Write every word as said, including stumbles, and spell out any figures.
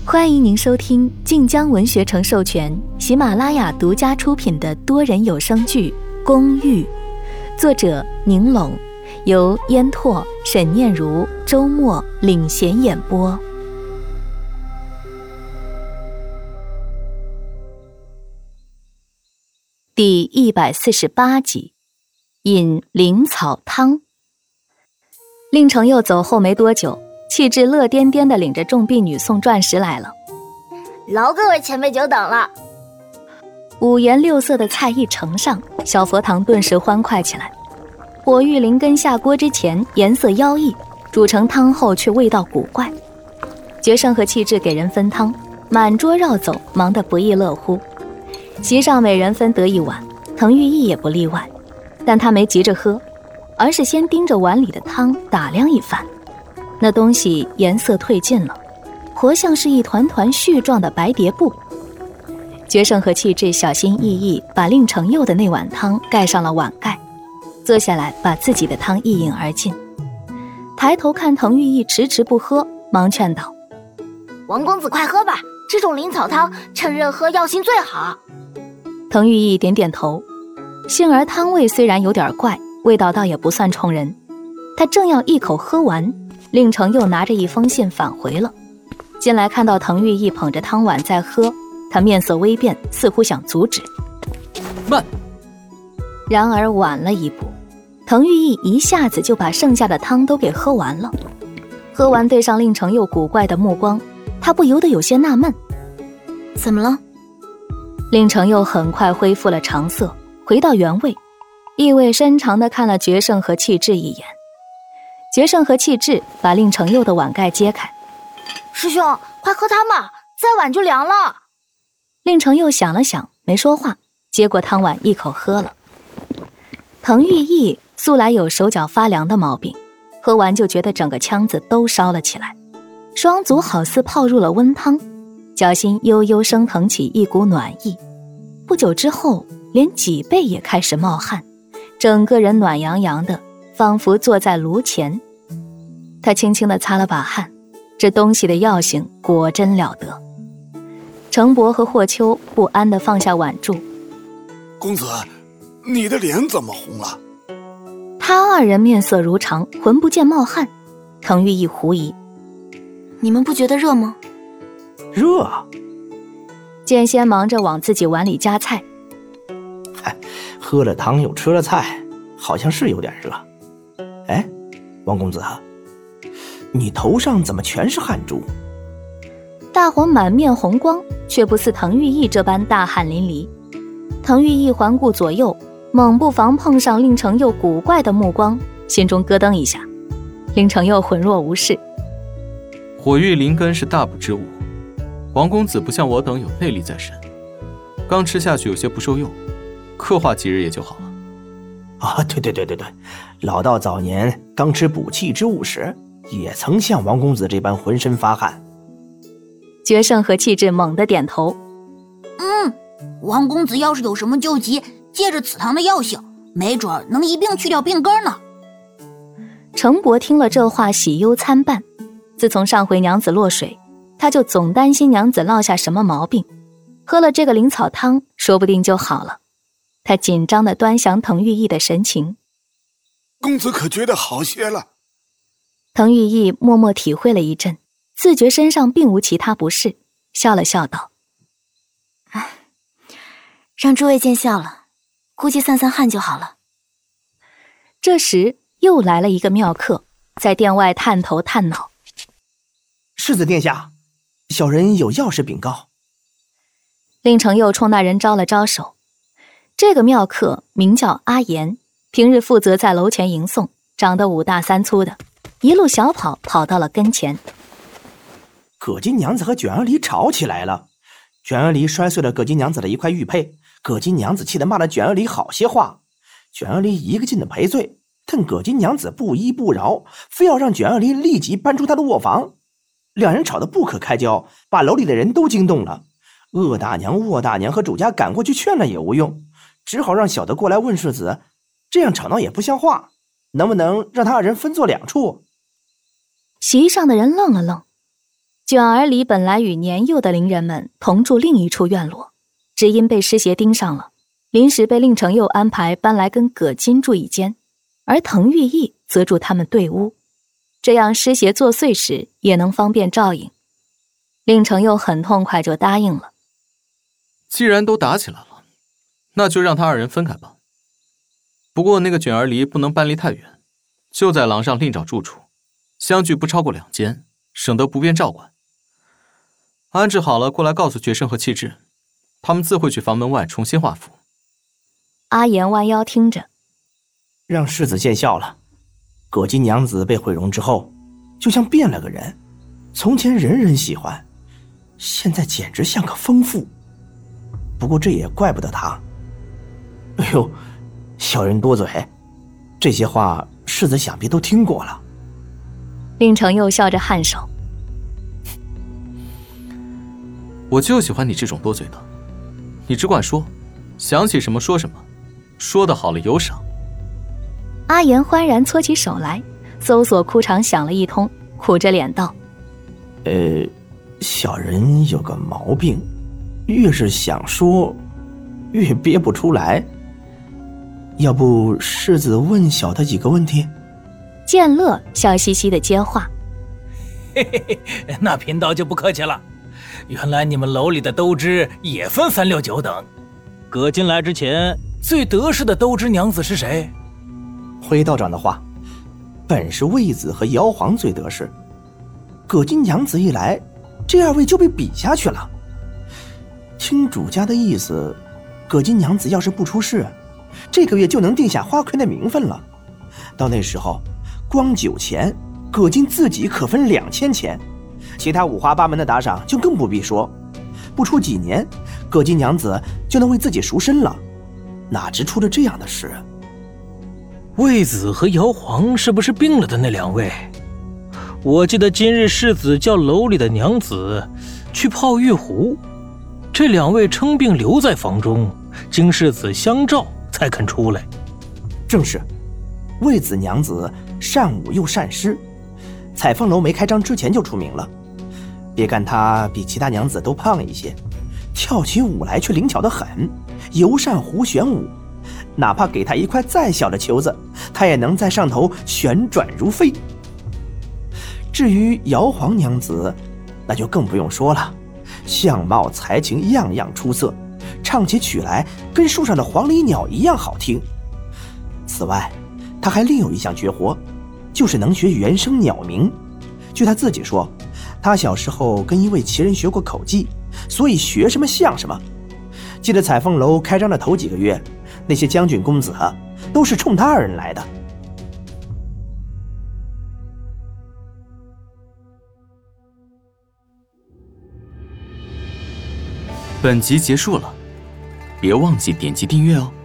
欢迎您收听晋江文学城授权、喜马拉雅独家出品的多人有声剧《公寓》，作者宁拢，由烟拓、沈念如、周末领衔演播。第一百四十八集，饮灵草汤。令程佑走后没多久，气质乐颠颠地领着众婢女送钻石来了。 劳各位前辈久等了。 五颜六色的菜一呈上，小佛堂顿时欢快起来。火玉灵根下锅之前颜色妖异，煮成汤后却味道古怪。决胜和气质给人分汤，满桌绕走，忙得不亦乐乎。席上每人分得一碗，滕玉意也不例外，但他没急着喝，而是先盯着碗里的汤打量一番。那东西颜色褪尽了，活像是一团团絮状的白蝶布。决胜和气质小心翼翼把令程佑的那碗汤盖上了碗盖，坐下来把自己的汤一饮而尽。抬头看滕玉意迟迟不喝，忙劝道： 王公子快喝吧，这种灵草汤趁热喝药性最好。 滕玉意点点头，幸而汤味虽然有点怪，味道倒也不算冲人。他正要一口喝完，令程佑拿着一封信返回了。进来看到滕玉意捧着汤碗在喝，他面色微变，似乎想阻止。 慢！ 然而晚了一步，滕玉意一下子就把剩下的汤都给喝完了。喝完对上令程佑古怪的目光，他不由得有些纳闷。 怎么了？ 令程佑很快恢复了常色，回到原位，意味深长地看了决胜和气质一眼。决胜和气质把令程佑的碗盖揭开。 师兄，快喝汤吧，再晚就凉了。 令程佑想了想，没说话，接过汤碗一口喝了。滕玉意素来有手脚发凉的毛病，喝完就觉得整个腔子都烧了起来，双足好似泡入了温汤，脚心悠悠升腾起一股暖意。不久之后，连脊背也开始冒汗，整个人暖洋洋的，仿佛坐在炉前。他轻轻地擦了把汗，这东西的药性果真了得。程伯和霍秋不安地放下碗箸。 公子，你的脸怎么红了？ 他二人面色如常，浑不见冒汗。滕玉意狐疑： 你们不觉得热吗？ 热啊！ 剑仙忙着往自己碗里夹菜。 嗨，喝了汤又吃了菜，好像是有点热。哎，王公子，你头上怎么全是汗珠？ 大伙满面红光，却不似滕玉意这般大汗淋漓。滕玉意环顾左右，猛不防碰上令程佑古怪的目光，心中咯噔一下。令程佑浑若无事： 火玉灵根是大补之物，王公子不像我等有内力在身，刚吃下去有些不受用，刻化几日也就好了。 啊，对对对对对，老道早年刚吃补气之物时，也曾像王公子这般浑身发汗。 决胜和气质猛地点头。 嗯，王公子要是有什么救急，借着此汤的药性，没准能一并去掉病根呢。 程伯听了这话，喜忧参半。自从上回娘子落水，他就总担心娘子落下什么毛病，喝了这个灵草汤，说不定就好了。他紧张地端详滕玉意的神情。 公子可觉得好些了？ 滕玉意默默体会了一阵，自觉身上并无其他不适，笑了笑道： 让诸位见笑了，估计散散汗就好了。 这时又来了一个妙客，在殿外探头探脑。 世子殿下，小人有要事禀告。 令程佑冲那人招了招手。这个妙客名叫阿言，平日负责在楼前迎送，长得五大三粗的，一路小跑跑到了跟前。 葛金娘子和卷儿离吵起来了，卷儿离摔碎了葛金娘子的一块玉佩，葛金娘子气得骂了卷儿离好些话，卷儿离一个劲的赔罪，但葛金娘子不依不饶，非要让卷儿离立即搬出她的卧房。两人吵得不可开交，把楼里的人都惊动了。鄂大娘、沃大娘和主家赶过去劝了也无用，只好让小的过来问世子，这样吵闹也不像话，能不能让他二人分作两处？ 席上的人愣了愣， 卷儿里本来与年幼的伶人们同住另一处院落，只因被师爷盯上了，临时被令程佑安排搬来跟葛金住一间，而滕玉义则住他们对屋，这样师爷作祟时也能方便照应。令程佑很痛快就答应了。 既然都打起来了，那就让他二人分开吧。不过那个卷儿离不能搬离太远，就在廊上另找住处，相距不超过两间，省得不便照管。安置好了过来告诉觉生和气质，他们自会去房门外重新画符。 阿言弯腰听着， 让世子见笑了。葛金娘子被毁容之后，就像变了个人，从前人人喜欢，现在简直像个疯妇。不过这也怪不得他。哎呦，小人多嘴，这些话世子想必都听过了。 令程佑笑着颔首， 我就喜欢你这种多嘴的，你只管说，想起什么说什么，说得好了有赏。 阿言欢然搓起手来，搜索裤长想了一通，苦着脸道： 呃，小人有个毛病，越是想说越憋不出来。要不世子问小的几个问题？ 剑乐笑嘻嘻的接话： 嘿嘿嘿，那贫道就不客气了。原来你们楼里的都知也分三六九等。葛金来之前，最得势的都知娘子是谁？ 回道长的话，本是卫子和姚皇最得势，葛金娘子一来，这二位就被比下去了。听主家的意思，葛金娘子要是不出事，这个月就能定下花魁的名分了。到那时候，光酒钱，葛金自己可分两千钱，其他五花八门的打赏就更不必说。不出几年，葛金娘子就能为自己赎身了。哪知出了这样的事？ 卫子和姚皇是不是病了的那两位？我记得今日世子叫楼里的娘子去泡玉壶，这两位称病留在房中，经世子相召才肯出来。 正是，卫子娘子善舞又善诗，彩凤楼没开张之前就出名了。别看她比其他娘子都胖一些，跳起舞来却灵巧得很，尤善胡旋舞。哪怕给她一块再小的球子，她也能在上头旋转如飞。至于姚皇娘子，那就更不用说了，相貌才情样样出色，唱起曲来跟树上的黄鹂鸟一样好听。此外，她还另有一项绝活，就是能学原声鸟鸣。据她自己说，她小时候跟一位奇人学过口技，所以学什么像什么。记得彩凤楼开张的头几个月，那些将军公子啊，都是冲他二人来的。 本集结束了，别忘记点击订阅哦。